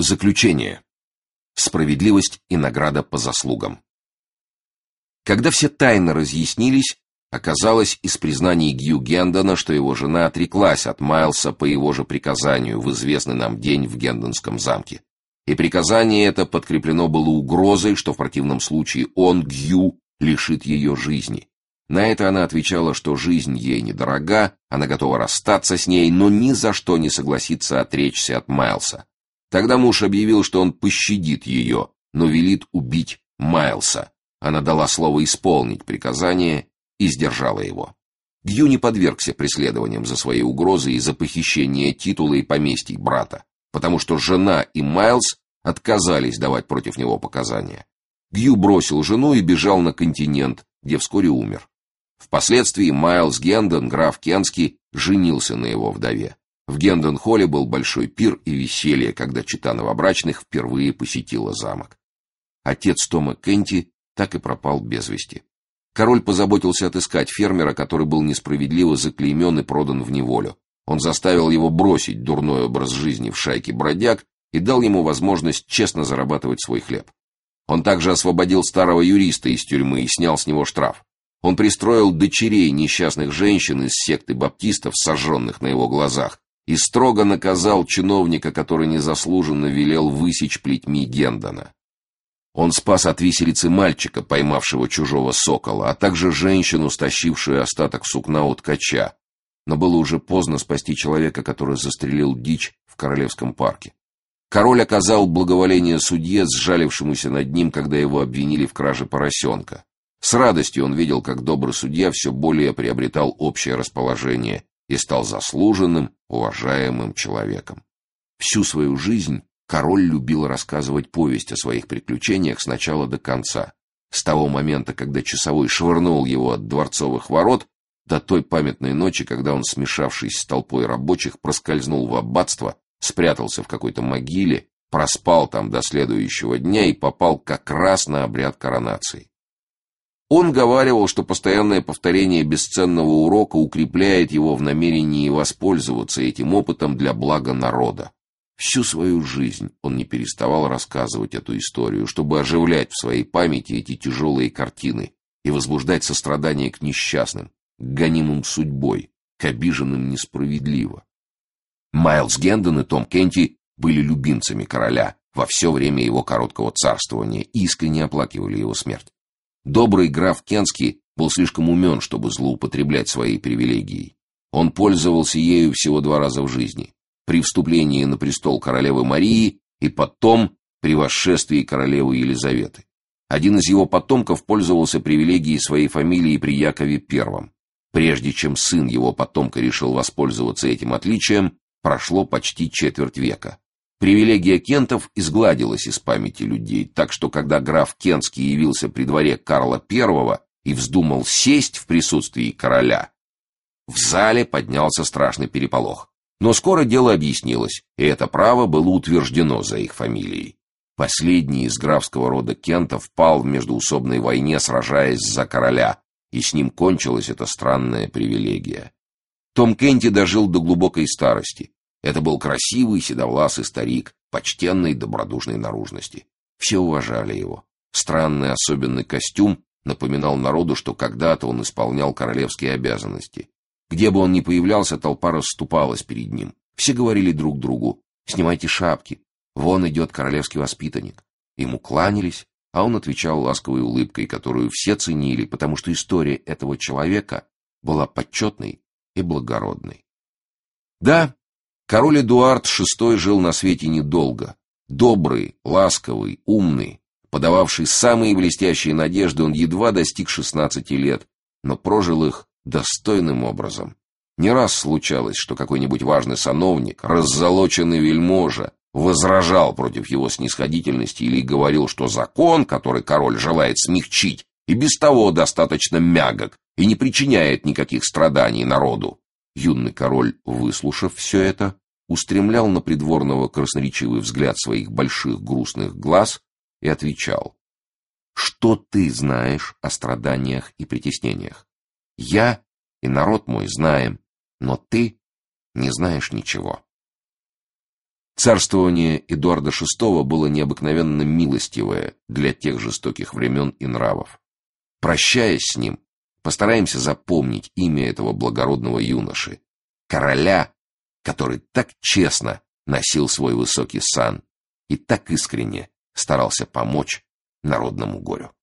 Заключение. Справедливость и награда по заслугам. Когда все тайны разъяснились, оказалось из признаний Гью Гендона, что его жена отреклась от Майлса по его же приказанию в известный нам день в Гендонском замке. И приказание это подкреплено было угрозой, что в противном случае он, Гью, лишит ее жизни. На это она отвечала, что жизнь ей недорога, она готова расстаться с ней, но ни за что не согласится отречься от Майлса. Тогда муж объявил, что он пощадит ее, но велит убить Майлса. Она дала слово исполнить приказание и сдержала его. Гью не подвергся преследованиям за свои угрозы и за похищение титула и поместий брата, потому что жена и Майлс отказались давать против него показания. Гью бросил жену и бежал на континент, где вскоре умер. Впоследствии Майлс Гендон, граф Кентский, женился на его вдове. В Гендон-холле был большой пир и веселье, когда чета новобрачных впервые посетила замок. Отец Тома Кенти так и пропал без вести. Король позаботился отыскать фермера, который был несправедливо заклеймен и продан в неволю. Он заставил его бросить дурной образ жизни в шайке бродяг и дал ему возможность честно зарабатывать свой хлеб. Он также освободил старого юриста из тюрьмы и снял с него штраф. Он пристроил дочерей несчастных женщин из секты баптистов, сожженных на его глазах, и строго наказал чиновника, который незаслуженно велел высечь плетьми Гендона. Он спас от виселицы мальчика, поймавшего чужого сокола, а также женщину, стащившую остаток сукна у ткача. Но было уже поздно спасти человека, который застрелил дичь в Королевском парке. Король оказал благоволение судье, сжалившемуся над ним, когда его обвинили в краже поросенка. С радостью он видел, как добрый судья все более приобретал общее расположение и стал заслуженным, уважаемым человеком. Всю свою жизнь король любил рассказывать повесть о своих приключениях с начала до конца. С того момента, когда часовой швырнул его от дворцовых ворот, до той памятной ночи, когда он, смешавшись с толпой рабочих, проскользнул в аббатство, спрятался в какой-то могиле, проспал там до следующего дня и попал как раз на обряд коронации. Он говаривал, что постоянное повторение бесценного урока укрепляет его в намерении воспользоваться этим опытом для блага народа. Всю свою жизнь он не переставал рассказывать эту историю, чтобы оживлять в своей памяти эти тяжелые картины и возбуждать сострадание к несчастным, к гонимым судьбой, к обиженным несправедливо. Майлс Гендон и Том Кенти были любимцами короля во все время его короткого царствования и искренне оплакивали его смерть. Добрый граф Кентский был слишком умен, чтобы злоупотреблять своей привилегией. Он пользовался ею всего 2 раза в жизни: при вступлении на престол королевы Марии и потом при восшествии королевы Елизаветы. Один из его потомков пользовался привилегией своей фамилии при Якове I. Прежде чем сын его потомка решил воспользоваться этим отличием, прошло почти четверть века. Привилегия кентов изгладилась из памяти людей, так что когда граф Кентский явился при дворе Карла I и вздумал сесть в присутствии короля, в зале поднялся страшный переполох. Но скоро дело объяснилось, и это право было утверждено за их фамилией. Последний из графского рода Кентов пал в междоусобной войне, сражаясь за короля, и с ним кончилась эта странная привилегия. Том Кенти дожил до глубокой старости. Это был красивый седовласый старик, почтенной добродушной наружности. Все уважали его. Странный особенный костюм напоминал народу, что когда-то он исполнял королевские обязанности. Где бы он ни появлялся, толпа расступалась перед ним. Все говорили друг другу: «Снимайте шапки, вон идет королевский воспитанник». Ему кланялись, а он отвечал ласковой улыбкой, которую все ценили, потому что история этого человека была почетной и благородной. Да, король Эдуард VI жил на свете недолго. Добрый, ласковый, умный, подававший самые блестящие надежды, он едва достиг 16 лет, но прожил их достойным образом. Не раз случалось, что какой-нибудь важный сановник, раззолоченный вельможа, возражал против его снисходительности или говорил, что закон, который король желает смягчить, и без того достаточно мягок и не причиняет никаких страданий народу. Юный король, выслушав все это, устремлял на придворного красноречивый взгляд своих больших грустных глаз и отвечал: «Что ты знаешь о страданиях и притеснениях? Я и народ мой знаем, но ты не знаешь ничего». Царствование Эдуарда VI было необыкновенно милостивое для тех жестоких времен и нравов. Прощаясь с ним, постараемся запомнить имя этого благородного юноши, короля, который так честно носил свой высокий сан и так искренне старался помочь народному горю.